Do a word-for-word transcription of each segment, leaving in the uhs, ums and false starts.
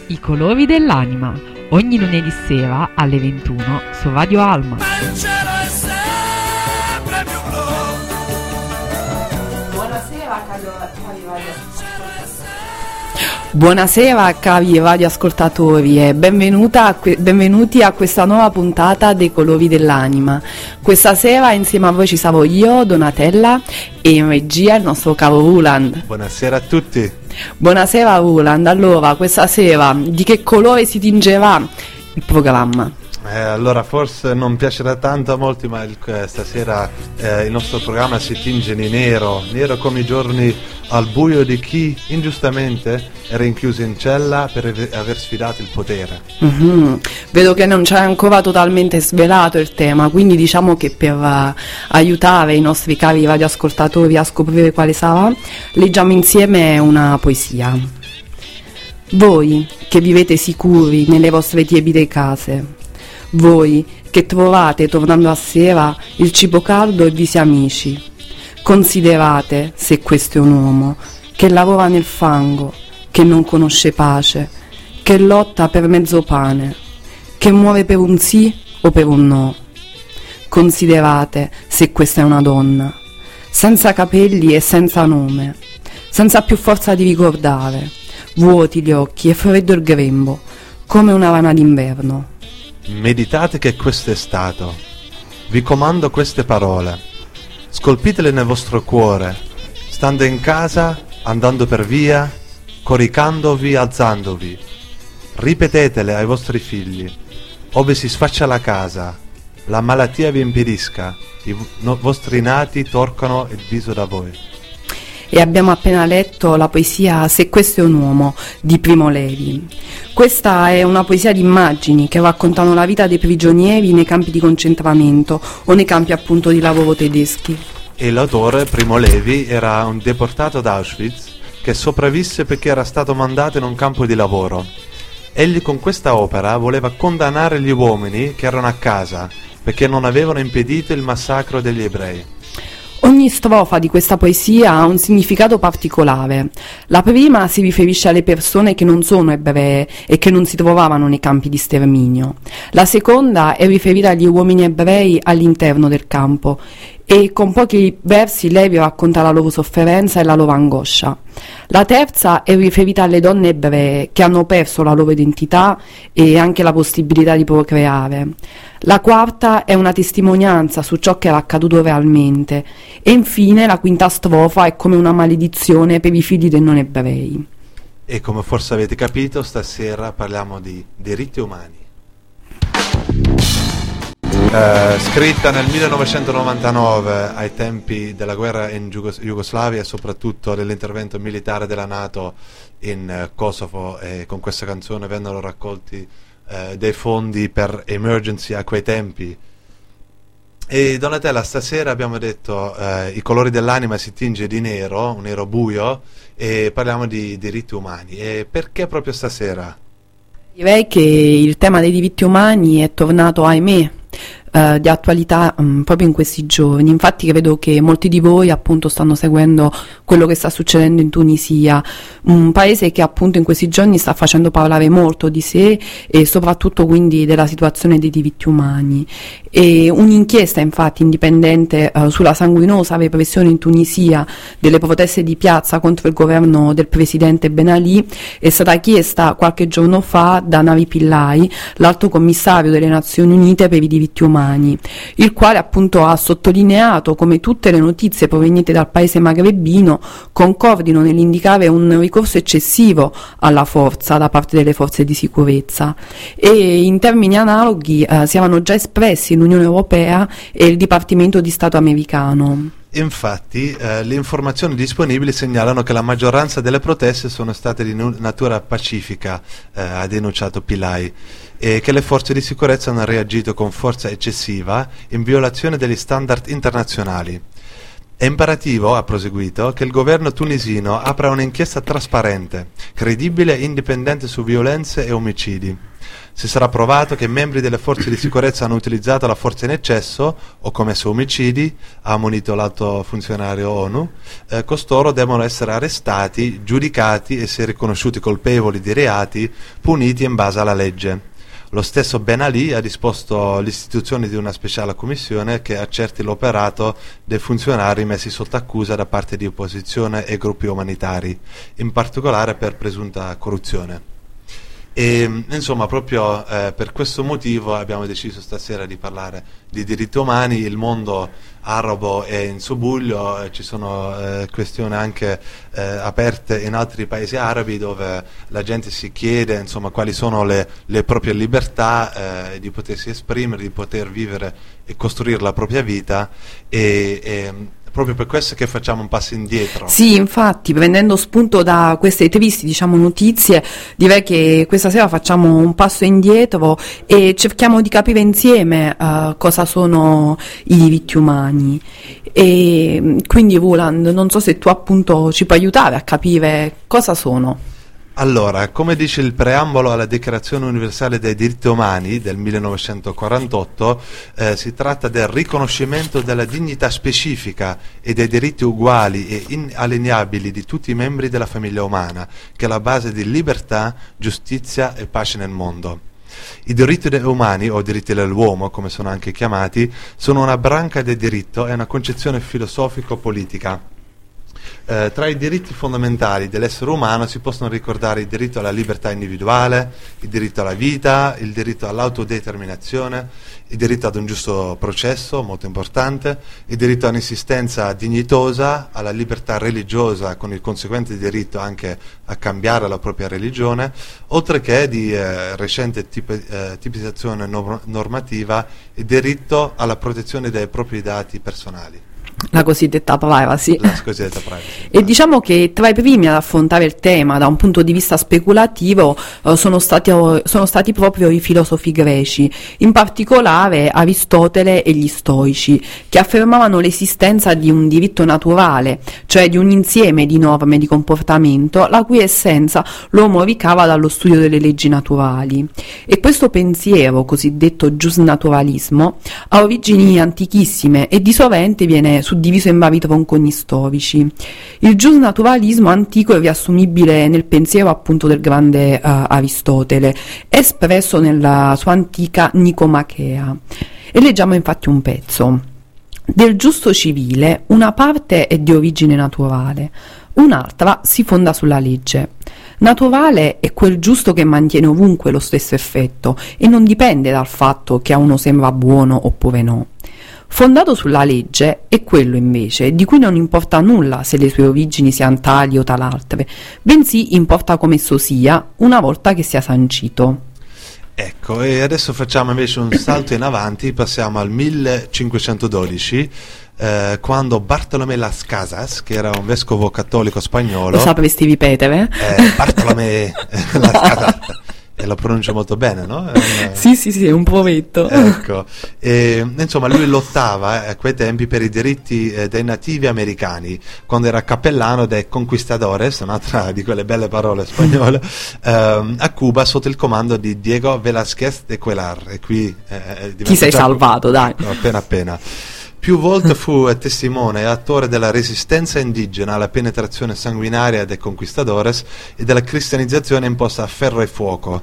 I colori dell'anima, ogni lunedì sera alle ventuno su Radio Alma. Buonasera Buonasera cari radioascoltatori e benvenuta a que- benvenuti a questa nuova puntata dei colori dell'anima. Questa sera insieme a voi ci sarò io, Donatella, e in regia il nostro caro Roland. Buonasera a tutti. Buonasera Roland, allora questa sera di che colore si tingerà il programma? Eh, allora forse non piacerà tanto a molti, ma il, stasera eh, il nostro programma si tinge di nero, nero come i giorni al buio di chi ingiustamente è rinchiuso in cella per aver sfidato il potere. Mm-hmm. Vedo che non c'è ancora totalmente svelato il tema, quindi diciamo che per uh, aiutare i nostri cari radioascoltatori a scoprire quale sarà, leggiamo insieme una poesia. Voi che vivete sicuri nelle vostre tiepide case, voi che trovate tornando a sera il cibo caldo e visi amici, considerate se questo è un uomo che lavora nel fango, che non conosce pace, che lotta per mezzo pane, che muore per un sì o per un no. Considerate se questa è una donna, senza capelli e senza nome, senza più forza di ricordare, vuoti gli occhi e freddo il grembo, come una rana d'inverno. Meditate che questo è stato. Vi comando queste parole. Scolpitele nel vostro cuore, stando in casa, andando per via, coricandovi, alzandovi. Ripetetele ai vostri figli. Ove si sfaccia la casa, la malattia vi impedisca, i v- no- vostri nati torcano il viso da voi. E abbiamo appena letto la poesia Se questo è un uomo di Primo Levi. Questa è una poesia di immagini che raccontano la vita dei prigionieri nei campi di concentramento o nei campi appunto di lavoro tedeschi. E l'autore, Primo Levi, era un deportato da Auschwitz che sopravvisse perché era stato mandato in un campo di lavoro. Egli con questa opera voleva condannare gli uomini che erano a casa perché non avevano impedito il massacro degli ebrei. Ogni strofa di questa poesia ha un significato particolare. La prima si riferisce alle persone che non sono ebree e che non si trovavano nei campi di sterminio. La seconda è riferita agli uomini ebrei all'interno del campo e con pochi versi Levi racconta la loro sofferenza e la loro angoscia. La terza è riferita alle donne ebree che hanno perso la loro identità e anche la possibilità di procreare. La quarta è una testimonianza su ciò che era accaduto realmente e infine la quinta strofa è come una maledizione per i figli dei non ebrei. E come forse avete capito, stasera parliamo di diritti umani. Uh, scritta nel millenovecentonovantanove ai tempi della guerra in Jugos- Jugoslavia e soprattutto dell'intervento militare della NATO in uh, Kosovo, e con questa canzone vennero raccolti uh, dei fondi per emergency a quei tempi. E Donatella, stasera abbiamo detto uh, i colori dell'anima si tinge di nero, un nero buio, e parliamo di diritti umani. E perché proprio stasera? Direi che il tema dei diritti umani è tornato, ahimè, Uh, di attualità um, proprio in questi giorni. Infatti credo che molti di voi appunto stanno seguendo quello che sta succedendo in Tunisia, un paese che appunto in questi giorni sta facendo parlare molto di sé e soprattutto quindi della situazione dei diritti umani. E un'inchiesta infatti indipendente uh, sulla sanguinosa repressione in Tunisia delle proteste di piazza contro il governo del presidente Ben Ali è stata chiesta qualche giorno fa da Navi Pillay, l'alto commissario delle Nazioni Unite per i diritti umani, il quale appunto ha sottolineato come tutte le notizie provenienti dal paese magrebino concordino nell'indicare un ricorso eccessivo alla forza da parte delle forze di sicurezza, e in termini analoghi eh, si erano già espressi l'Unione Europea e il Dipartimento di Stato americano. Infatti eh, le informazioni disponibili segnalano che la maggioranza delle proteste sono state di nu- natura pacifica, eh, ha denunciato Pillay, e che le forze di sicurezza hanno reagito con forza eccessiva in violazione degli standard internazionali. È imperativo, ha proseguito, che il governo tunisino apra un'inchiesta trasparente, credibile e indipendente su violenze e omicidi. Se sarà provato che membri delle forze di sicurezza hanno utilizzato la forza in eccesso o commesso omicidi, ha ammonito l'alto funzionario ONU, eh, costoro devono essere arrestati, giudicati e, se riconosciuti colpevoli di reati, puniti in base alla legge. Lo stesso Ben Ali ha disposto l'istituzione di una speciale commissione che accerti l'operato dei funzionari messi sotto accusa da parte di opposizione e gruppi umanitari, in particolare per presunta corruzione. E insomma, proprio eh, per questo motivo abbiamo deciso stasera di parlare di diritti umani. Il mondo arabo è in subbuglio, eh, ci sono eh, questioni anche eh, aperte in altri paesi arabi dove la gente si chiede insomma quali sono le, le proprie libertà eh, di potersi esprimere, di poter vivere e costruire la propria vita e, e proprio per questo che facciamo un passo indietro. Sì, infatti, prendendo spunto da queste tristi, diciamo, notizie, direi che questa sera facciamo un passo indietro e cerchiamo di capire insieme uh, cosa sono i diritti umani. E quindi, Roland, non so se tu appunto ci puoi aiutare a capire cosa sono. Allora, come dice il preambolo alla Dichiarazione Universale dei Diritti Umani del millenovecentoquarantotto, eh, si tratta del riconoscimento della dignità specifica e dei diritti uguali e inalienabili di tutti i membri della famiglia umana, che è la base di libertà, giustizia e pace nel mondo. I diritti umani, o diritti dell'uomo, come sono anche chiamati, sono una branca del diritto e una concezione filosofico-politica. Eh, tra i diritti fondamentali dell'essere umano si possono ricordare il diritto alla libertà individuale, il diritto alla vita, il diritto all'autodeterminazione, il diritto ad un giusto processo, molto importante, il diritto a un'esistenza dignitosa, alla libertà religiosa con il conseguente diritto anche a cambiare la propria religione, oltre che di eh, recente tip- eh, tipizzazione norm- normativa, il diritto alla protezione dei propri dati personali. La cosiddetta privacy. La cosiddetta privacy. E diciamo che tra i primi ad affrontare il tema da un punto di vista speculativo eh, sono, stati, sono stati proprio i filosofi greci, in particolare Aristotele e gli stoici, che affermavano l'esistenza di un diritto naturale, cioè di un insieme di norme di comportamento la cui essenza l'uomo ricava dallo studio delle leggi naturali. E questo pensiero, cosiddetto giusnaturalismo, ha origini antichissime e di sovente viene suddiviso in vari tronconi storici. Il giusnaturalismo antico è riassumibile nel pensiero appunto del grande uh, Aristotele, espresso nella sua antica Nicomachea. E leggiamo infatti un pezzo. Del giusto civile una parte è di origine naturale, un'altra si fonda sulla legge. Naturale è quel giusto che mantiene ovunque lo stesso effetto e non dipende dal fatto che a uno sembra buono oppure no. Fondato sulla legge è quello invece di cui non importa nulla se le sue origini siano tali o talaltre, bensì importa come esso sia una volta che sia sancito. Ecco, e adesso facciamo invece un salto in avanti, passiamo al millecinquecentododici, eh, quando Bartolomé Las Casas, che era un vescovo cattolico spagnolo... Lo sapresti ripetere? Eh, Bartolomé Las Casas... E lo pronuncio molto bene, no? Eh, sì, sì, sì, è un provetto. Ecco, e, insomma, lui lottava eh, a quei tempi per i diritti eh, dei nativi americani, quando era cappellano dei conquistadores, un'altra di quelle belle parole spagnole, ehm, a Cuba sotto il comando di Diego Velázquez de Cuéllar. E qui eh, ti sei salvato, dai. No, appena appena. Più volte fu testimone e attore della resistenza indigena alla penetrazione sanguinaria dei conquistadores e della cristianizzazione imposta a ferro e fuoco.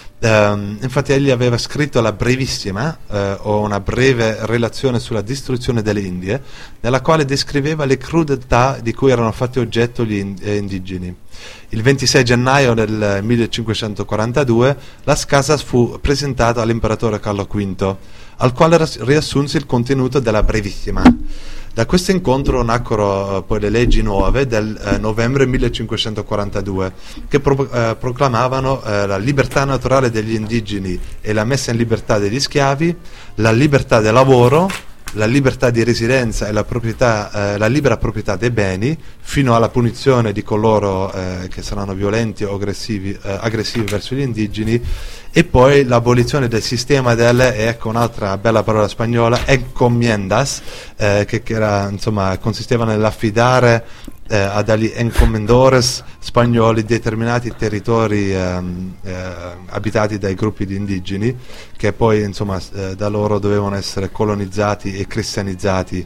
Um, infatti egli aveva scritto la Brevissima, eh, o una breve relazione sulla distruzione delle Indie, nella quale descriveva le crudeltà di cui erano fatti oggetto gli ind- indigeni. Il ventisei gennaio del millecinquecentoquarantadue Las Casas fu presentato all'imperatore Carlo V, al quale ras- riassunse il contenuto della Brevissima. Da questo incontro nacquero uh, poi le leggi nuove del uh, novembre millecinquecentoquarantadue, che pro- uh, proclamavano uh, la libertà naturale degli indigeni e la messa in libertà degli schiavi, la libertà del lavoro, la libertà di residenza e la, proprietà, eh, la libera proprietà dei beni, fino alla punizione di coloro eh, che saranno violenti o aggressivi, eh, aggressivi verso gli indigeni, e poi l'abolizione del sistema delle, ecco un'altra bella parola spagnola, encomiendas, eh, che, che era, insomma, consisteva nell'affidare eh, a dagli encomendores spagnoli determinati territori ehm, eh, abitati dai gruppi di indigeni, che poi, insomma, eh, da loro dovevano essere colonizzati e cristianizzati.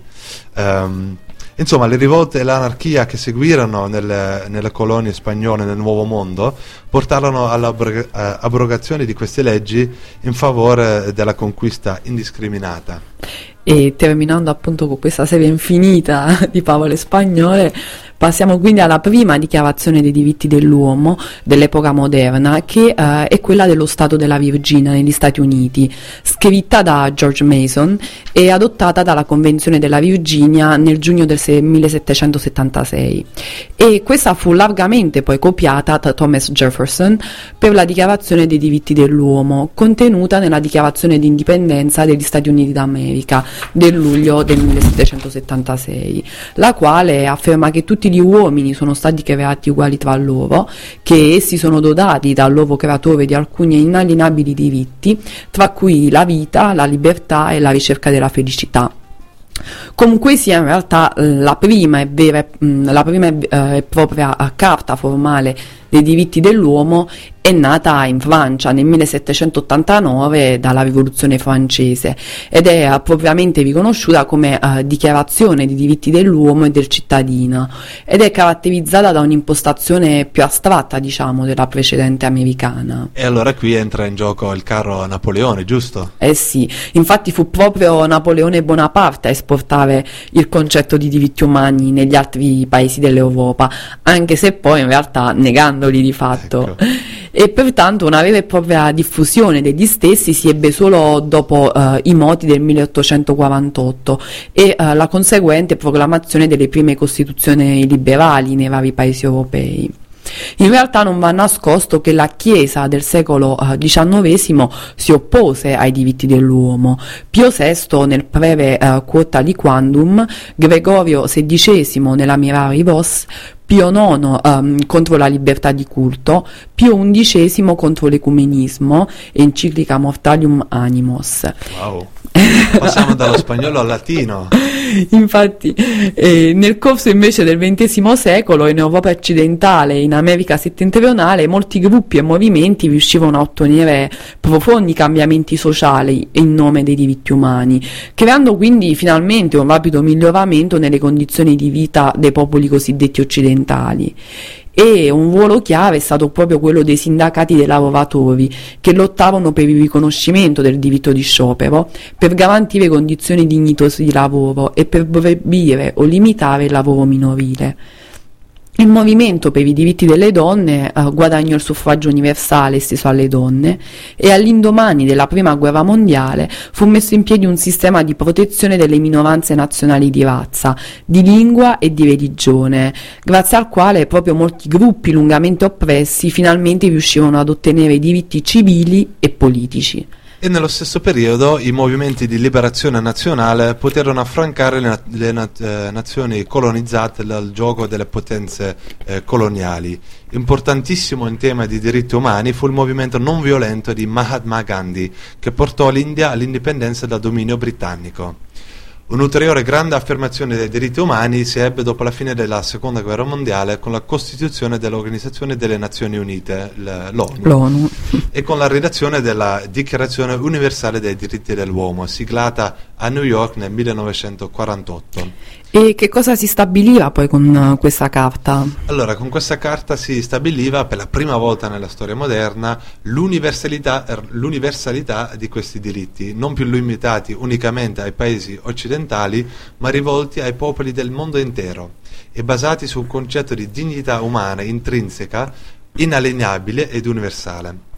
Um, Insomma, le rivolte e l'anarchia che seguirono nelle, nelle colonie spagnole nel Nuovo Mondo portarono all'abrogazione di queste leggi in favore della conquista indiscriminata. E terminando appunto con questa serie infinita di parole spagnole, passiamo quindi alla prima dichiarazione dei diritti dell'uomo dell'epoca moderna, che eh, è quella dello Stato della Virginia negli Stati Uniti, scritta da George Mason e adottata dalla Convenzione della Virginia nel giugno del millesettecentosettantasei. E questa fu largamente poi copiata da Thomas Jefferson per la Dichiarazione dei diritti dell'uomo, contenuta nella Dichiarazione di indipendenza degli Stati Uniti d'America del luglio del millesettecentosettantasei, la quale afferma che tutti gli uomini sono stati creati uguali tra loro, che essi sono dotati dal loro creatore di alcuni inalienabili diritti, tra cui la vita, la libertà e la ricerca della felicità. Comunque sia, in realtà la prima e vera, la prima e propria carta formale dei diritti dell'uomo è nata in Francia nel millesettecentottantanove dalla Rivoluzione francese ed è propriamente riconosciuta come uh, dichiarazione dei diritti dell'uomo e del cittadino, ed è caratterizzata da un'impostazione più astratta, diciamo, della precedente americana. E allora qui entra in gioco il carro Napoleone, giusto? Eh sì, infatti fu proprio Napoleone Bonaparte a esportare il concetto di diritti umani negli altri paesi dell'Europa, anche se poi in realtà negandoli di fatto. Ecco. E pertanto una vera e propria diffusione degli stessi si ebbe solo dopo uh, i moti del milleottocentoquarantotto e uh, la conseguente proclamazione delle prime costituzioni liberali nei vari paesi europei. In realtà non va nascosto che la Chiesa del secolo diciannovesimo si oppose ai diritti dell'uomo. Pio sesto nel Preve uh, Quota Liquandum, Gregorio sedicesimo nella Mirari Vos, Pio nono um, contro la libertà di culto, Pio undicesimo contro l'ecumenismo, enciclica Mortalium Animos. Wow. Passiamo dallo spagnolo al latino. Infatti eh, nel corso invece del ventesimo secolo in Europa occidentale e in America settentrionale molti gruppi e movimenti riuscivano a ottenere profondi cambiamenti sociali in nome dei diritti umani, creando quindi finalmente un rapido miglioramento nelle condizioni di vita dei popoli cosiddetti occidentali. E un ruolo chiave è stato proprio quello dei sindacati dei lavoratori, che lottavano per il riconoscimento del diritto di sciopero, per garantire condizioni dignitose di lavoro e per proibire o limitare il lavoro minorile. Il movimento per i diritti delle donne eh, guadagnò il suffragio universale esteso alle donne e all'indomani della prima guerra mondiale fu messo in piedi un sistema di protezione delle minoranze nazionali di razza, di lingua e di religione, grazie al quale proprio molti gruppi lungamente oppressi finalmente riuscirono ad ottenere diritti civili e politici. E nello stesso periodo i movimenti di liberazione nazionale poterono affrancare le, na- le na- eh, nazioni colonizzate dal giogo delle potenze eh, coloniali. Importantissimo in tema di diritti umani fu il movimento non violento di Mahatma Gandhi, che portò l'India all'indipendenza dal dominio britannico. Un'ulteriore grande affermazione dei diritti umani si ebbe dopo la fine della Seconda Guerra Mondiale con la costituzione dell'Organizzazione delle Nazioni Unite, l'ONU, l'ONU. e con la redazione della Dichiarazione Universale dei Diritti dell'Uomo, siglata a New York nel millenovecentoquarantotto. E che cosa si stabiliva poi con uh, questa carta? Allora, con questa carta si stabiliva per la prima volta nella storia moderna l'universalità, l'universalità di questi diritti, non più limitati unicamente ai paesi occidentali, ma rivolti ai popoli del mondo intero e basati sul concetto di dignità umana intrinseca, inalienabile ed universale.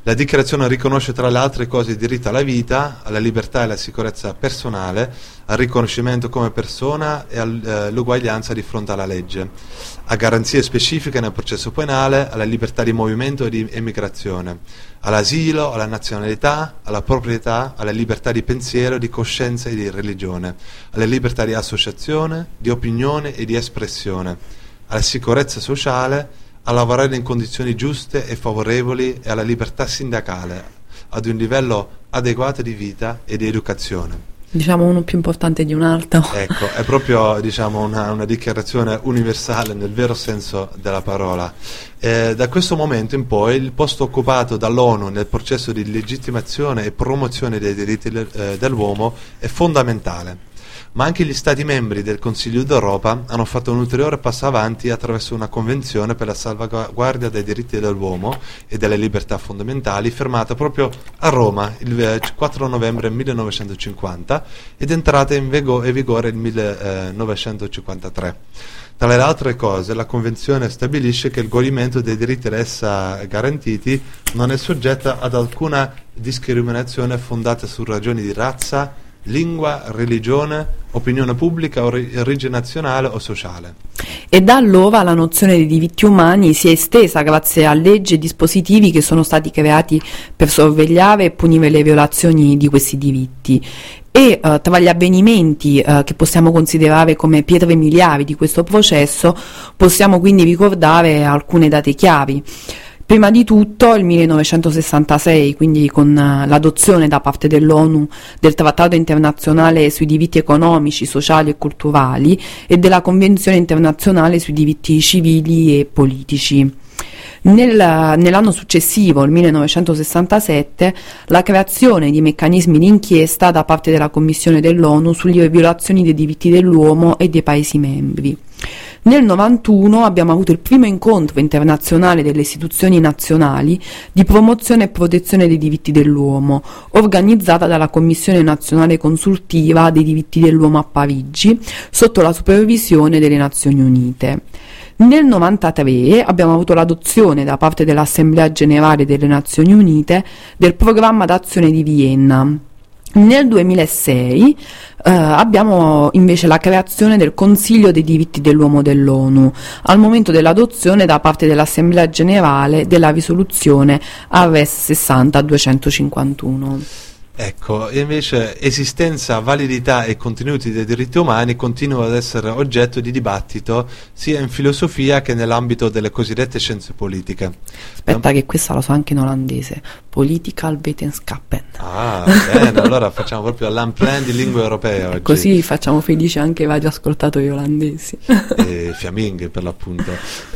La dichiarazione riconosce tra le altre cose il diritto alla vita, alla libertà e alla sicurezza personale, al riconoscimento come persona e all'uguaglianza di fronte alla legge, a garanzie specifiche nel processo penale, alla libertà di movimento e di emigrazione, all'asilo, alla nazionalità, alla proprietà, alla libertà di pensiero, di coscienza e di religione, alla libertà di associazione, di opinione e di espressione, alla sicurezza sociale, a lavorare in condizioni giuste e favorevoli e alla libertà sindacale, ad un livello adeguato di vita e di educazione. Diciamo uno più importante di un altro. Ecco, è proprio diciamo, una, una dichiarazione universale nel vero senso della parola. Eh, da questo momento in poi il posto occupato dall'ONU nel processo di legittimazione e promozione dei diritti eh, dell'uomo è fondamentale. Ma anche gli Stati membri del Consiglio d'Europa hanno fatto un ulteriore passo avanti attraverso una convenzione per la salvaguardia dei diritti dell'uomo e delle libertà fondamentali firmata proprio a Roma il quattro novembre millenovecentocinquanta ed entrata in vigore il millenovecentocinquantatré. Tra le altre cose, la Convenzione stabilisce che il godimento dei diritti da essa garantiti non è soggetta ad alcuna discriminazione fondata su ragioni di razza, lingua, religione, opinione pubblica, origine nazionale o sociale. E da allora la nozione dei diritti umani si è estesa grazie a leggi e dispositivi che sono stati creati per sorvegliare e punire le violazioni di questi diritti. E uh, tra gli avvenimenti uh, che possiamo considerare come pietre miliari di questo processo possiamo quindi ricordare alcune date chiavi. Prima di tutto il millenovecentosessantasei, quindi con uh, l'adozione da parte dell'ONU del Trattato internazionale sui diritti economici, sociali e culturali e della Convenzione internazionale sui diritti civili e politici. Nel, nell'anno successivo, il millenovecentosessantasette, la creazione di meccanismi di inchiesta da parte della Commissione dell'ONU sulle violazioni dei diritti dell'uomo e dei Paesi membri. Nel novantuno abbiamo avuto il primo incontro internazionale delle istituzioni nazionali di promozione e protezione dei diritti dell'uomo, organizzata dalla Commissione nazionale consultiva dei diritti dell'uomo a Parigi, sotto la supervisione delle Nazioni Unite. Nel novantatré abbiamo avuto l'adozione da parte dell'Assemblea Generale delle Nazioni Unite del programma d'azione di Vienna. Nel duemilasei eh, abbiamo invece la creazione del Consiglio dei diritti dell'uomo dell'ONU, al momento dell'adozione da parte dell'Assemblea Generale della risoluzione A R E S sessanta duecentocinquantuno. Ecco, invece esistenza, validità e contenuti dei diritti umani continuano ad essere oggetto di dibattito sia in filosofia che nell'ambito delle cosiddette scienze politiche. Aspetta che questa la so anche in olandese, Political Wetenskappen. Ah, bene, allora facciamo proprio l'unplan di lingue europee oggi. Così facciamo felici anche i radioascoltatori olandesi. E fiamminghe per l'appunto.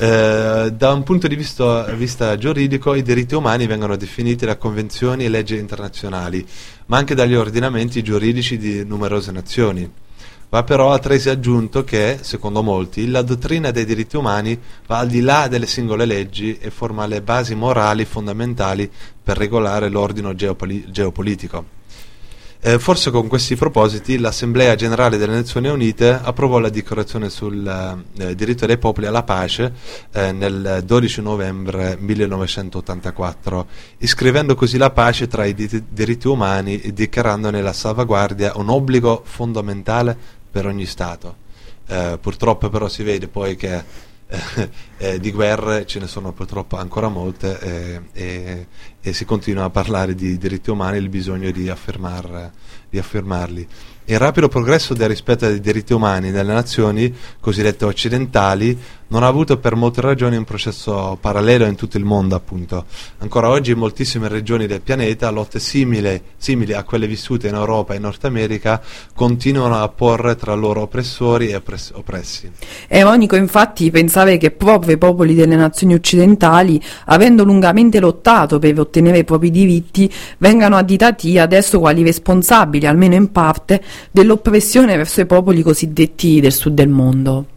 Eh, da un punto di vista, vista giuridico i diritti umani vengono definiti da convenzioni e leggi internazionali, ma anche dagli ordinamenti giuridici di numerose nazioni. Va però altresì aggiunto che, secondo molti, la dottrina dei diritti umani va al di là delle singole leggi e forma le basi morali fondamentali per regolare l'ordine geopoli- geopolitico. Eh, forse con questi propositi l'Assemblea Generale delle Nazioni Unite approvò la dichiarazione sul eh, diritto dei popoli alla pace eh, nel dodici novembre millenovecentottantaquattro, iscrivendo così la pace tra i di- diritti umani e dichiarandone la salvaguardia un obbligo fondamentale per ogni Stato. Eh, purtroppo però si vede poi che Eh, eh, di guerre ce ne sono purtroppo ancora molte eh, e, e si continua a parlare di diritti umani e il bisogno di, affermar, di affermarli. Il rapido progresso del rispetto dei diritti umani nelle nazioni cosiddette occidentali non ha avuto per molte ragioni un processo parallelo in tutto il mondo, appunto. Ancora oggi in moltissime regioni del pianeta lotte simili, simili a quelle vissute in Europa e Nord America continuano a porre tra loro oppressori e oppress- oppressi. È ironico infatti pensare che proprio i popoli delle nazioni occidentali, avendo lungamente lottato per ottenere i propri diritti, vengano additati adesso quali responsabili, almeno in parte, dell'oppressione verso i popoli cosiddetti del sud del mondo.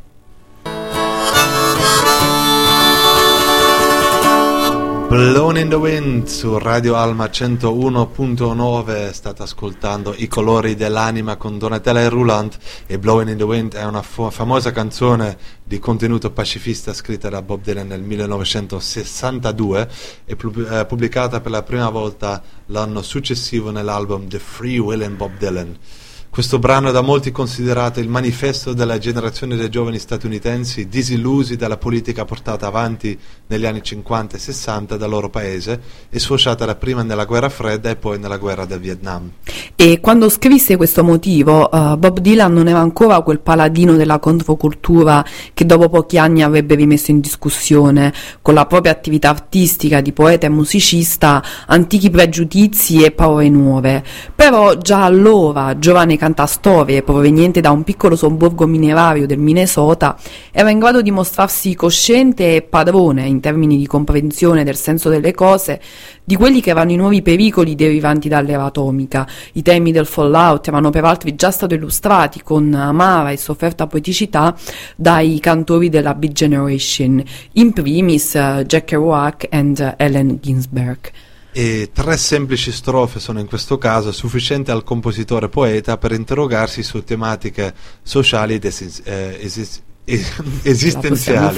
Blown in the Wind su Radio Alma centouno punto nove, state ascoltando I colori dell'anima con Donatella e Roland, e Blowing in the Wind è una fo- famosa canzone di contenuto pacifista scritta da Bob Dylan nel millenovecentosessantadue e pu- eh, pubblicata per la prima volta l'anno successivo nell'album The Free Willin' Bob Dylan. Questo brano è da molti considerato il manifesto della generazione dei giovani statunitensi disillusi dalla politica portata avanti negli anni cinquanta e sessanta dal loro paese e sfociata dapprima nella guerra fredda e poi nella guerra del Vietnam. E quando scrisse questo motivo, uh, Bob Dylan non era ancora quel paladino della controcultura che dopo pochi anni avrebbe rimesso in discussione con la propria attività artistica di poeta e musicista antichi pregiudizi e paure nuove. Però già allora, giovane cantastorie proveniente da un piccolo sobborgo minerario del Minnesota, era in grado di mostrarsi cosciente e padrone in termini di comprensione del senso delle cose di quelli che erano i nuovi pericoli derivanti dall'era atomica. I temi del fallout erano peraltro già stati illustrati con amara e sofferta poeticità dai cantori della Beat Generation, in primis uh, Jack Kerouac e uh, Allen Ginsberg. E tre semplici strofe sono in questo caso sufficienti al compositore poeta per interrogarsi su tematiche sociali ed esi- eh, esist- esistenziali.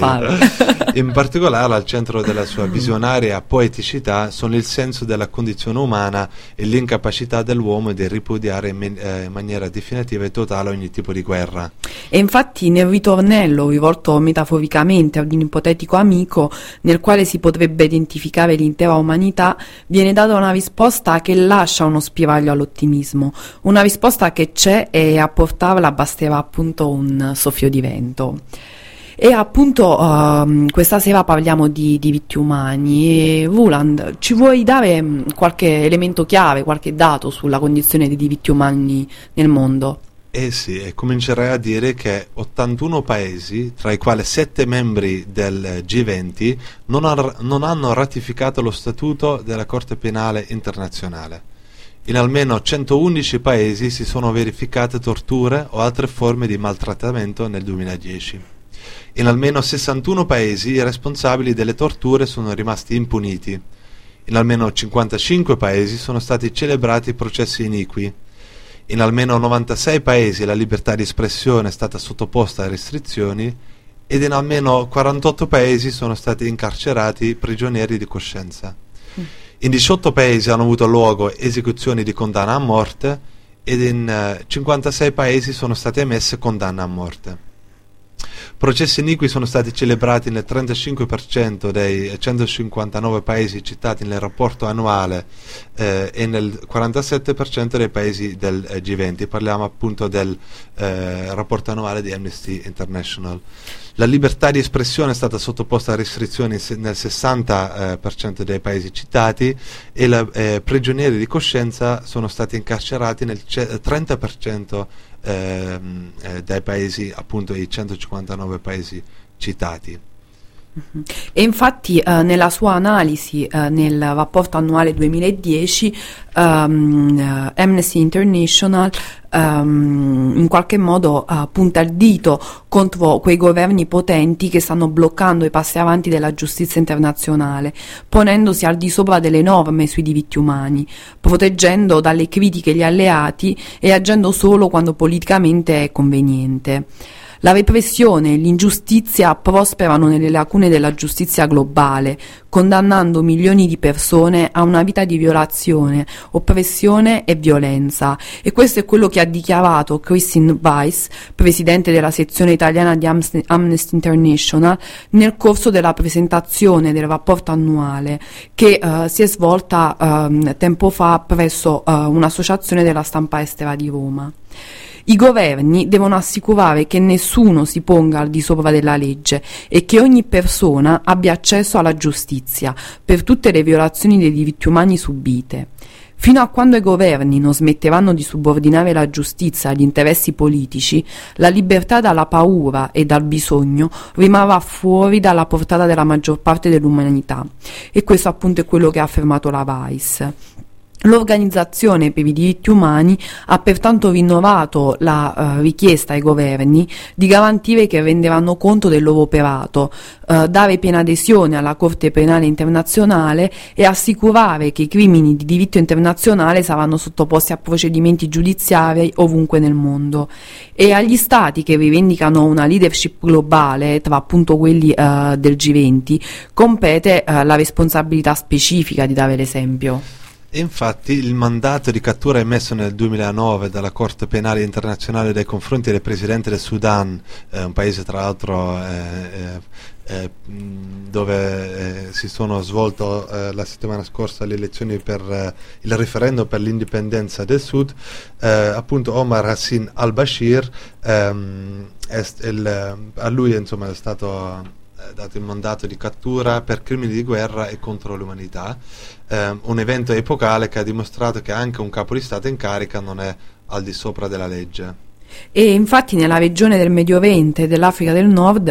In particolare al centro della sua visionaria poeticità sono il senso della condizione umana e l'incapacità dell'uomo di ripudiare in, men- eh, in maniera definitiva e totale ogni tipo di guerra. E infatti nel ritornello, rivolto metaforicamente ad un ipotetico amico nel quale si potrebbe identificare l'intera umanità, viene data una risposta che lascia uno spiraglio all'ottimismo, una risposta che c'è e a portarla basterà appunto un soffio di vento. E appunto uh, questa sera parliamo di diritti umani. E Roland, ci vuoi dare um, qualche elemento chiave, qualche dato sulla condizione dei diritti umani nel mondo? Eh sì, e comincerei a dire che ottantuno paesi, tra i quali sette membri del G venti, non, ha, non hanno ratificato lo Statuto della Corte Penale Internazionale. In almeno centoundici paesi si sono verificate torture o altre forme di maltrattamento nel duemiladieci. In almeno sessantuno paesi i responsabili delle torture sono rimasti impuniti. In almeno cinquantacinque paesi sono stati celebrati processi iniqui. In almeno novantasei paesi la libertà di espressione è stata sottoposta a restrizioni ed in almeno quarantotto paesi sono stati incarcerati prigionieri di coscienza. In diciotto paesi hanno avuto luogo esecuzioni di condanna a morte ed in uh, cinquantasei paesi sono state emesse condanne a morte. Processi iniqui sono stati celebrati nel trentacinque per cento dei centocinquantanove paesi citati nel rapporto annuale eh, e nel quarantasette per cento dei paesi del eh, G venti. Parliamo appunto del eh, rapporto annuale di Amnesty International. La libertà di espressione è stata sottoposta a restrizioni nel sessanta per cento eh, dei paesi citati e i eh, prigionieri di coscienza sono stati incarcerati nel c- trenta per cento eh, eh, dai paesi, appunto i centocinquantanove paesi citati. E infatti eh, nella sua analisi eh, nel rapporto annuale duemiladieci um, uh, Amnesty International um, in qualche modo uh, punta il dito contro quei governi potenti che stanno bloccando i passi avanti della giustizia internazionale, ponendosi al di sopra delle norme sui diritti umani, proteggendo dalle critiche gli alleati e agendo solo quando politicamente è conveniente. La repressione e l'ingiustizia prosperano nelle lacune della giustizia globale, condannando milioni di persone a una vita di violazione, oppressione e violenza. E questo è quello che ha dichiarato Christine Weiss, presidente della sezione italiana di Amnesty International, nel corso della presentazione del rapporto annuale che uh, si è svolta uh, tempo fa presso uh, un'associazione della stampa estera di Roma. I governi devono assicurare che nessuno si ponga al di sopra della legge e che ogni persona abbia accesso alla giustizia per tutte le violazioni dei diritti umani subite. Fino a quando i governi non smetteranno di subordinare la giustizia agli interessi politici, la libertà dalla paura e dal bisogno rimarrà fuori dalla portata della maggior parte dell'umanità. E questo appunto è quello che ha affermato la Weiss. L'Organizzazione per i diritti umani ha pertanto rinnovato la uh, richiesta ai governi di garantire che renderanno conto del loro operato, uh, dare piena adesione alla Corte Penale Internazionale e assicurare che i crimini di diritto internazionale saranno sottoposti a procedimenti giudiziari ovunque nel mondo. E agli Stati che rivendicano una leadership globale, tra appunto quelli uh, del G venti, compete uh, la responsabilità specifica di dare l'esempio. Infatti il mandato di cattura emesso nel duemilanove dalla Corte Penale Internazionale nei confronti del presidente del Sudan, eh, un paese tra l'altro eh, eh, eh, dove eh, si sono svolte eh, la settimana scorsa le elezioni per eh, il referendum per l'indipendenza del Sud, eh, appunto Omar Hassan al-Bashir, ehm, è, il, a lui insomma è stato dato il mandato di cattura per crimini di guerra e contro l'umanità, eh, un evento epocale che ha dimostrato che anche un capo di Stato in carica non è al di sopra della legge. E infatti nella regione del Medio Oriente e dell'Africa del Nord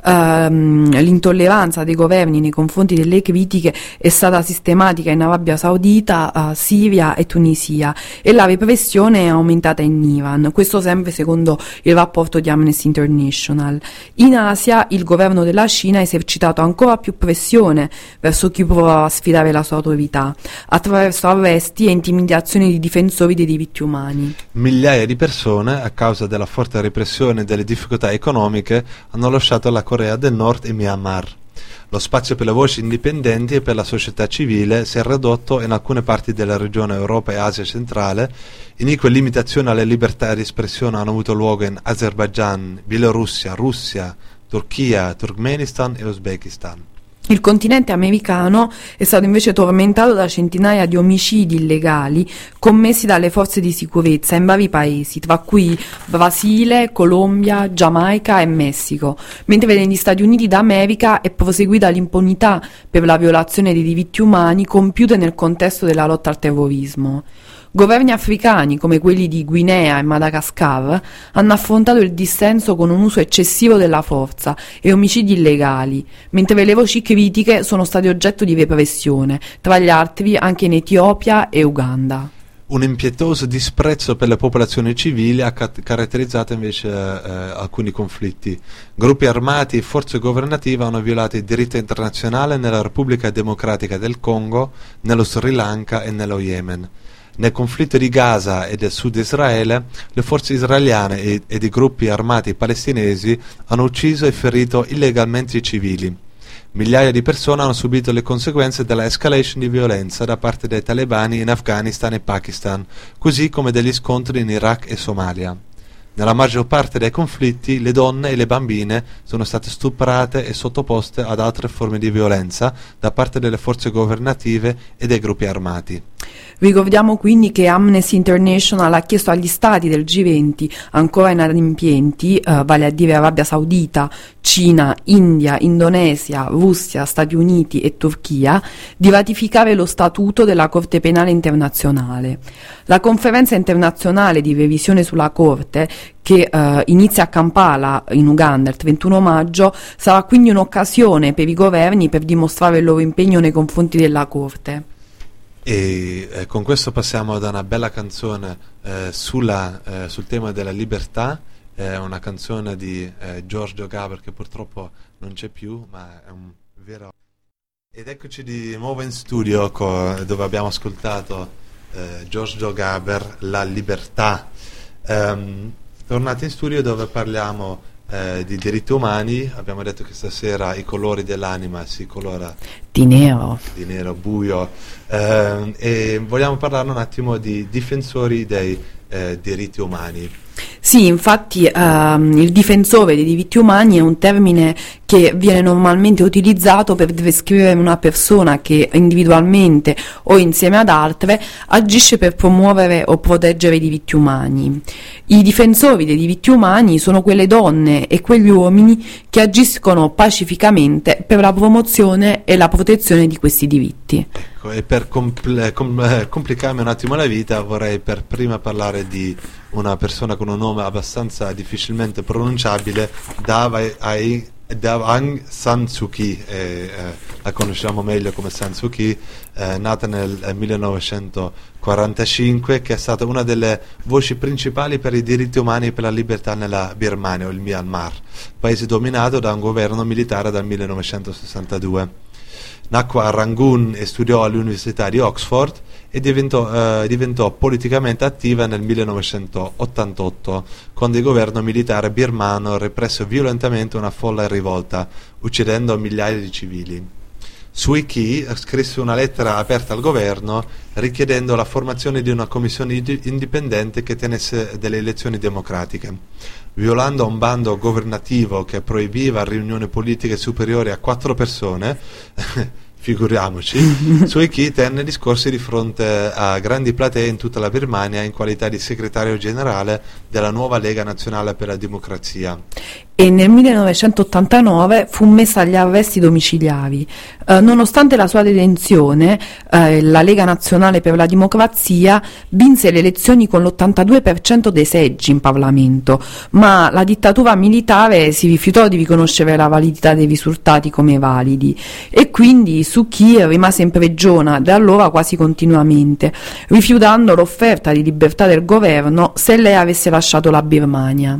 ehm, l'intolleranza dei governi nei confronti delle critiche è stata sistematica in Arabia Saudita, eh, Siria e Tunisia, e la repressione è aumentata in Iran, questo sempre secondo il rapporto di Amnesty International. In Asia il governo della Cina ha esercitato ancora più pressione verso chi provava a sfidare la sua autorità, attraverso arresti e intimidazioni di difensori dei diritti umani. Migliaia di persone, a causa della forte repressione e delle difficoltà economiche, hanno lasciato la Corea del Nord e Myanmar. Lo spazio per le voci indipendenti e per la società civile si è ridotto in alcune parti della regione Europa e Asia centrale. Inique limitazioni alle libertà di espressione hanno avuto luogo in Azerbaijan, Bielorussia, Russia, Turchia, Turkmenistan e Uzbekistan. Il continente americano è stato invece tormentato da centinaia di omicidi illegali commessi dalle forze di sicurezza in vari paesi, tra cui Brasile, Colombia, Giamaica e Messico, mentre negli Stati Uniti d'America è proseguita l'impunità per la violazione dei diritti umani compiute nel contesto della lotta al terrorismo. Governi africani come quelli di Guinea e Madagascar hanno affrontato il dissenso con un uso eccessivo della forza e omicidi illegali, mentre le voci critiche sono state oggetto di repressione, tra gli altri anche in Etiopia e Uganda. Un impietoso disprezzo per le popolazioni civili ha ca- caratterizzato invece eh, alcuni conflitti. Gruppi armati e forze governative hanno violato il diritto internazionale nella Repubblica Democratica del Congo, nello Sri Lanka e nello Yemen. Nel conflitto di Gaza e del sud Israele, le forze israeliane e, ed i gruppi armati palestinesi hanno ucciso e ferito illegalmente i civili. Migliaia di persone hanno subito le conseguenze della escalation di violenza da parte dei talebani in Afghanistan e Pakistan, così come degli scontri in Iraq e Somalia. Nella maggior parte dei conflitti le donne e le bambine sono state stuprate e sottoposte ad altre forme di violenza da parte delle forze governative e dei gruppi armati. Ricordiamo quindi che Amnesty International ha chiesto agli stati del G venti ancora inadempienti, eh, vale a dire Arabia Saudita, Cina, India, Indonesia, Russia, Stati Uniti e Turchia, di ratificare lo statuto della Corte Penale Internazionale. La conferenza internazionale di revisione sulla Corte, che eh, inizia a Kampala in Uganda il trentuno maggio, sarà quindi un'occasione per i governi per dimostrare il loro impegno nei confronti della Corte. E eh, con questo passiamo ad una bella canzone eh, sulla, eh, sul tema della libertà, è una canzone di eh, Giorgio Gaber che purtroppo non c'è più, ma è un vero... Ed eccoci di nuovo in studio co- dove abbiamo ascoltato eh, Giorgio Gaber, La libertà. Um, tornati in studio dove parliamo Eh, di diritti umani. Abbiamo detto che stasera i colori dell'anima si colora di nero, di nero buio, eh, e vogliamo parlare un attimo di difensori dei eh, diritti umani. Sì, infatti ehm, il difensore dei diritti umani è un termine che viene normalmente utilizzato per descrivere una persona che individualmente o insieme ad altre agisce per promuovere o proteggere i diritti umani. I difensori dei diritti umani sono quelle donne e quegli uomini che agiscono pacificamente per la promozione e la protezione di questi diritti. Ecco, e per compl- com- complicarmi un attimo la vita vorrei per prima parlare di una persona con un nome abbastanza difficilmente pronunciabile, Davai da Aung San Suu Kyi, eh, eh, la conosciamo meglio come San Suu Kyi, eh, nata nel eh, millenovecentoquarantacinque, che è stata una delle voci principali per i diritti umani e per la libertà nella Birmania o il Myanmar, paese dominato da un governo militare dal millenovecentosessantadue. Nacque a Rangoon e studiò all'Università di Oxford e diventò, eh, diventò politicamente attiva nel millenovecentottantotto, quando il governo militare birmano represse violentemente una folla in rivolta, uccidendo migliaia di civili. Suu Kyi scrisse una lettera aperta al governo richiedendo la formazione di una commissione indipendente che tenesse delle elezioni democratiche. Violando un bando governativo che proibiva riunioni politiche superiori a quattro persone, figuriamoci, Suu Kyi tenne discorsi di fronte a grandi platee in tutta la Birmania in qualità di segretario generale della nuova Lega Nazionale per la Democrazia. E nel millenovecentottantanove fu messa agli arresti domiciliari. Eh, nonostante la sua detenzione, eh, la Lega Nazionale per la Democrazia vinse le elezioni con l'ottantadue per cento dei seggi in Parlamento, ma la dittatura militare si rifiutò di riconoscere la validità dei risultati come validi e quindi Suu Kyi rimase in prigione da allora quasi continuamente, rifiutando l'offerta di libertà del governo se lei avesse lasciato la Birmania.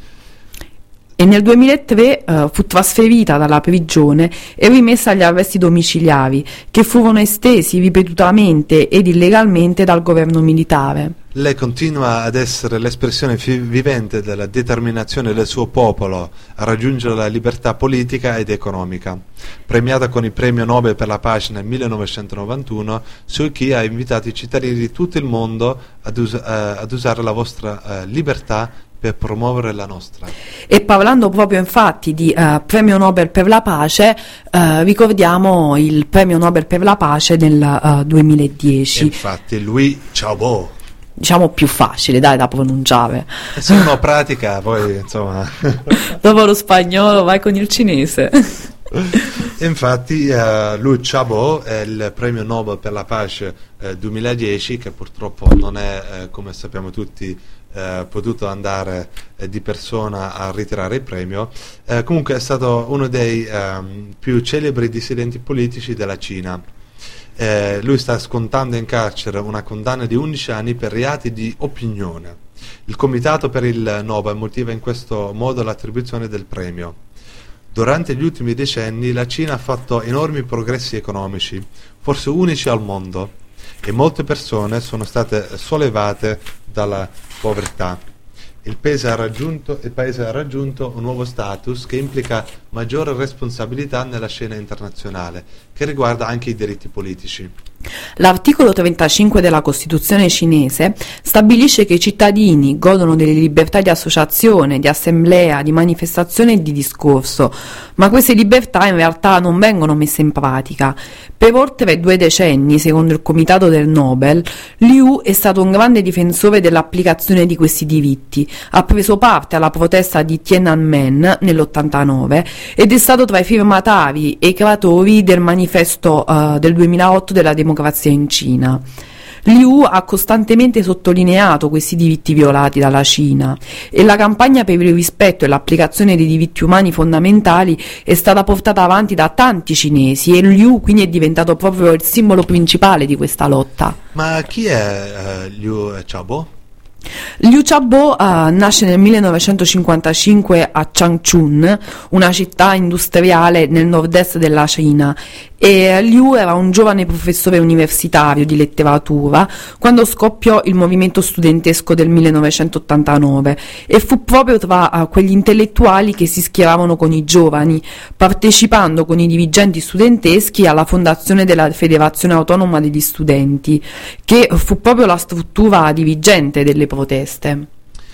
E nel duemilatré uh, fu trasferita dalla prigione e rimessa agli arresti domiciliari, che furono estesi ripetutamente ed illegalmente dal governo militare. Lei continua ad essere l'espressione fi- vivente della determinazione del suo popolo a raggiungere la libertà politica ed economica. Premiata con il premio Nobel per la pace nel millenovecentonovantuno, Suu Kyi ha invitato i cittadini di tutto il mondo ad, us- uh, ad usare la vostra uh, libertà per promuovere la nostra. E parlando proprio infatti di uh, premio Nobel per la pace, uh, ricordiamo il premio Nobel per la pace nel uh, duemiladieci. Infatti Liu Xiaobo, diciamo più facile, dai, da pronunciare. E se uno pratica poi insomma dopo lo spagnolo vai con il cinese. Infatti uh, Liu Xiaobo è il premio Nobel per la pace uh, duemiladieci, che purtroppo non è, uh, come sappiamo tutti, Uh, potuto andare uh, di persona a ritirare il premio. Uh, comunque è stato uno dei um, più celebri dissidenti politici della Cina. Uh, lui sta scontando in carcere una condanna di undici anni per reati di opinione. Il comitato per il Nobel motiva in questo modo l'attribuzione del premio. Durante gli ultimi decenni la Cina ha fatto enormi progressi economici, forse unici al mondo, e molte persone sono state sollevate dalla povertà. Il paese ha raggiunto, il paese ha raggiunto un nuovo status che implica maggiore responsabilità nella scena internazionale, che riguarda anche i diritti politici. L'articolo trentacinque della Costituzione cinese stabilisce che i cittadini godono delle libertà di associazione, di assemblea, di manifestazione e di discorso, ma queste libertà in realtà non vengono messe in pratica. Per oltre due decenni, secondo il Comitato del Nobel, Liu è stato un grande difensore dell'applicazione di questi diritti, ha preso parte alla protesta di Tiananmen nell'ottantanove ed è stato tra i firmatari e i creatori del manifesto uh, del duemilaotto della democrazia in Cina. Liu ha costantemente sottolineato questi diritti violati dalla Cina e la campagna per il rispetto e l'applicazione dei diritti umani fondamentali è stata portata avanti da tanti cinesi e Liu quindi è diventato proprio il simbolo principale di questa lotta. Ma chi è uh, Liu Xiaobo? Liu Xiaobo uh, nasce nel millenovecentocinquantacinque a Changchun, una città industriale nel nord-est della Cina, e Liu era un giovane professore universitario di letteratura quando scoppiò il movimento studentesco del millenovecentottantanove e fu proprio tra uh, quegli intellettuali che si schieravano con i giovani, partecipando con i dirigenti studenteschi alla fondazione della Federazione Autonoma degli Studenti, che fu proprio la struttura dirigente delle proteste.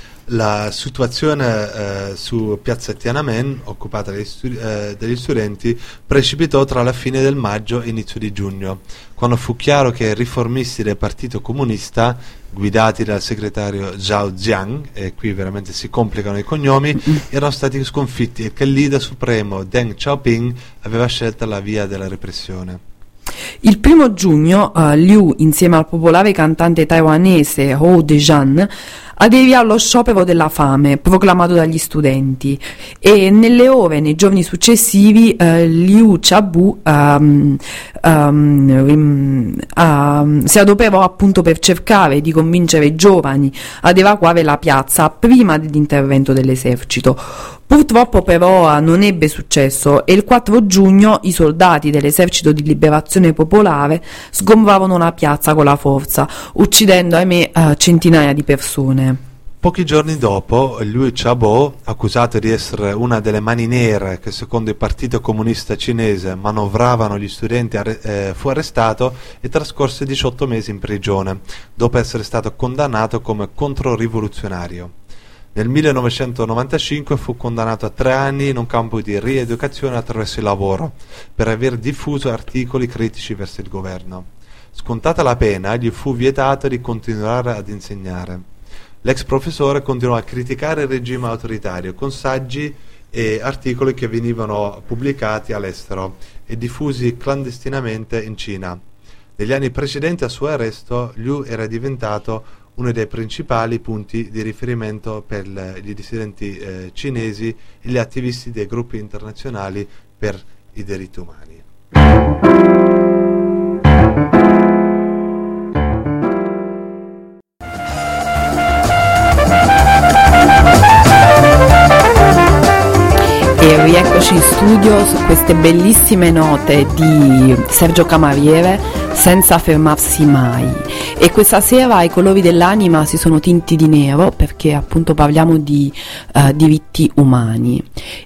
La situazione eh, su piazza Tiananmen, occupata dagli, studi- eh, dagli studenti, precipitò tra la fine del maggio e inizio di giugno, quando fu chiaro che i riformisti del Partito Comunista, guidati dal segretario Zhao Jiang, e qui veramente si complicano i cognomi, erano stati sconfitti e che il leader supremo Deng Xiaoping aveva scelto la via della repressione. Il primo giugno uh, Liu, insieme al popolare cantante taiwanese Hou Dejian, aderì allo sciopero della fame proclamato dagli studenti, e nelle ore, nei giorni successivi, uh, Liu Xiaobo um, um, um, si adoperò appunto per cercare di convincere i giovani ad evacuare la piazza prima dell'intervento dell'esercito. Purtroppo però non ebbe successo e il quattro giugno i soldati dell'esercito di liberazione popolare sgombravano la piazza con la forza, uccidendo, ahimè, centinaia di persone. Pochi giorni dopo, Liu Xiaobo, accusato di essere una delle mani nere che secondo il Partito Comunista Cinese manovravano gli studenti, arre- eh, fu arrestato e trascorse diciotto mesi in prigione, dopo essere stato condannato come controrivoluzionario. Nel millenovecentonovantacinque fu condannato a tre anni in un campo di rieducazione attraverso il lavoro, per aver diffuso articoli critici verso il governo. Scontata la pena, gli fu vietato di continuare ad insegnare. L'ex professore continuò a criticare il regime autoritario con saggi e articoli che venivano pubblicati all'estero e diffusi clandestinamente in Cina. Negli anni precedenti al suo arresto, Liu era diventato uno dei principali punti di riferimento per le, gli dissidenti eh, cinesi e gli attivisti dei gruppi internazionali per i diritti umani. E rieccoci in studio su queste bellissime note di Sergio Camariere, Senza fermarsi mai. E questa sera i colori dell'anima si sono tinti di nero perché appunto parliamo di uh, diritti umani,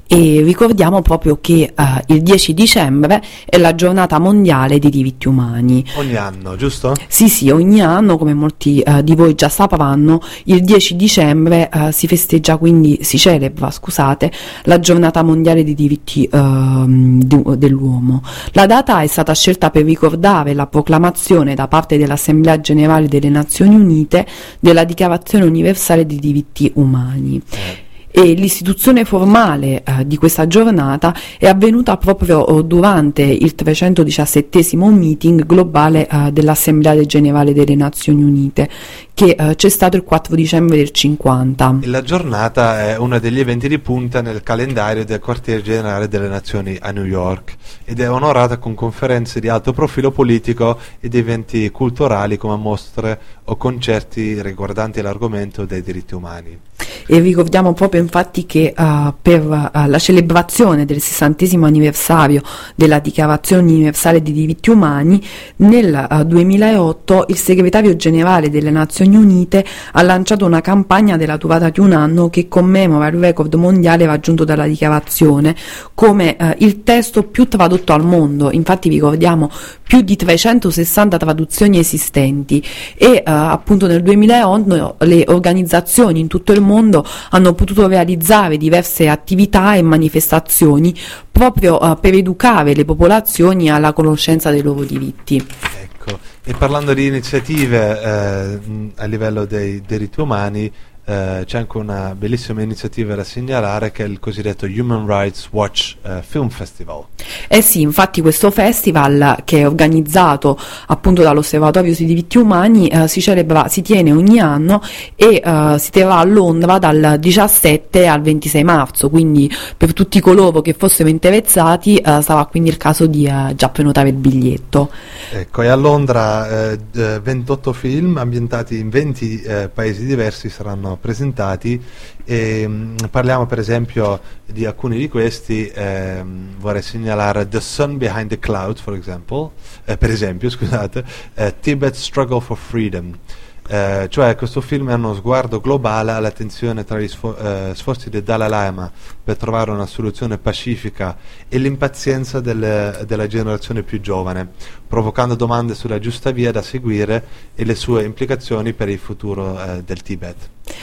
e ricordiamo proprio che uh, il dieci dicembre è la giornata mondiale dei diritti umani. Ogni anno, giusto? Sì, sì, ogni anno, come molti uh, di voi già sapranno, il dieci dicembre uh, si festeggia, quindi si celebra, scusate, la giornata mondiale dei diritti uh, di, dell'uomo. La data è stata scelta per ricordare la proclamazione da parte dell'Assemblea Generale delle Nazioni Unite della Dichiarazione Universale dei Diritti Umani. Eh. E l'istituzione formale eh, di questa giornata è avvenuta proprio oh, durante il trecentodiciassettesimo meeting globale eh, dell'Assemblea Generale delle Nazioni Unite, che eh, c'è stato il quattro dicembre del cinquanta. La giornata è uno degli eventi di punta nel calendario del quartier generale delle Nazioni a New York ed è onorata con conferenze di alto profilo politico ed eventi culturali come mostre o concerti riguardanti l'argomento dei diritti umani. E ricordiamo proprio infatti che uh, per uh, la celebrazione del sessantesimo anniversario della Dichiarazione Universale dei Diritti Umani, nel uh, duemilaotto il segretario generale delle Nazioni Unite ha lanciato una campagna della durata di un anno che commemora il record mondiale raggiunto dalla dichiarazione come uh, il testo più tradotto al mondo. Infatti ricordiamo più di trecentosessanta traduzioni esistenti, e uh, appunto nel duemilaotto le organizzazioni in tutto il mondo hanno potuto realizzare diverse attività e manifestazioni proprio uh, per educare le popolazioni alla conoscenza dei loro diritti. Ecco, e parlando di iniziative eh, a livello dei diritti umani, eh, c'è anche una bellissima iniziativa da segnalare, che è il cosiddetto Human Rights Watch eh, Film Festival. Eh sì, infatti questo festival, che è organizzato appunto dall'Osservatorio sui diritti umani, eh, si celebra, si tiene ogni anno e eh, si terrà a Londra dal diciassette al ventisei marzo, quindi per tutti coloro che fossero interessati eh, sarà quindi il caso di eh, già prenotare il biglietto. Ecco, e a Londra eh, ventotto film ambientati in venti eh, paesi diversi saranno presentati, e mh, parliamo per esempio di alcuni di questi. eh, vorrei segnalare The Sun Behind the Clouds, for example, eh, per esempio, scusate, eh, Tibet's Struggle for Freedom, eh, cioè questo film è uno sguardo globale alla tensione tra gli sfo- eh, sforzi del Dalai Lama per trovare una soluzione pacifica e l'impazienza delle, della generazione più giovane, provocando domande sulla giusta via da seguire e le sue implicazioni per il futuro eh, del Tibet.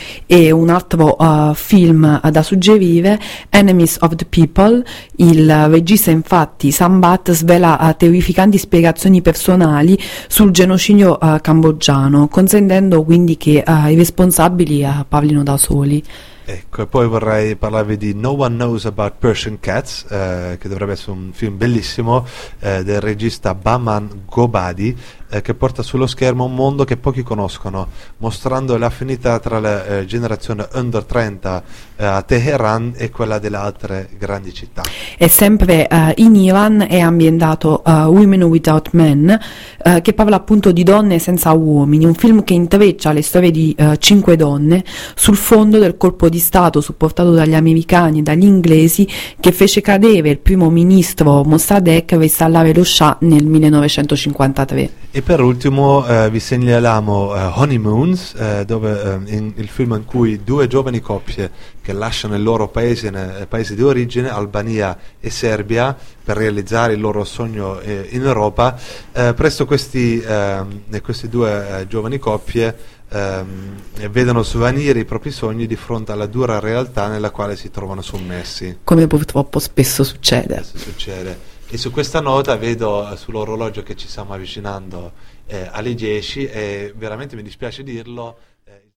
E un altro uh, film uh, da suggerire, Enemies of the People. Il regista infatti Sam Bhatt svela uh, terrificanti spiegazioni personali sul genocidio uh, cambogiano, consentendo quindi che uh, i responsabili uh, parlino da soli. Ecco, e poi vorrei parlarvi di No One Knows About Persian Cats, eh, che dovrebbe essere un film bellissimo eh, del regista Bahman Gobadi, eh, che porta sullo schermo un mondo che pochi conoscono, mostrando l'affinità tra la eh, generazione under trenta eh, a Teheran e quella delle altre grandi città. E sempre uh, in Iran è ambientato uh, Women Without Men, uh, che parla appunto di donne senza uomini, un film che intreccia le storie di uh, cinque donne sul fondo del colpo di Stato supportato dagli americani e dagli inglesi che fece cadere il primo ministro Mossadegh per installare lo Shah nel millenovecentocinquantatré. E per ultimo eh, vi segnaliamo eh, Honeymoons, eh, dove, eh, in, il film in cui due giovani coppie che lasciano il loro paese, ne, paese di origine, Albania e Serbia, per realizzare il loro sogno eh, in Europa, eh, presto questi, eh, queste due eh, giovani coppie eh, vedono svanire i propri sogni di fronte alla dura realtà nella quale si trovano sommessi. Come purtroppo spesso succede. Spesso succede. E su questa nota vedo sull'orologio che ci stiamo avvicinando eh, alle dieci e veramente mi dispiace dirlo.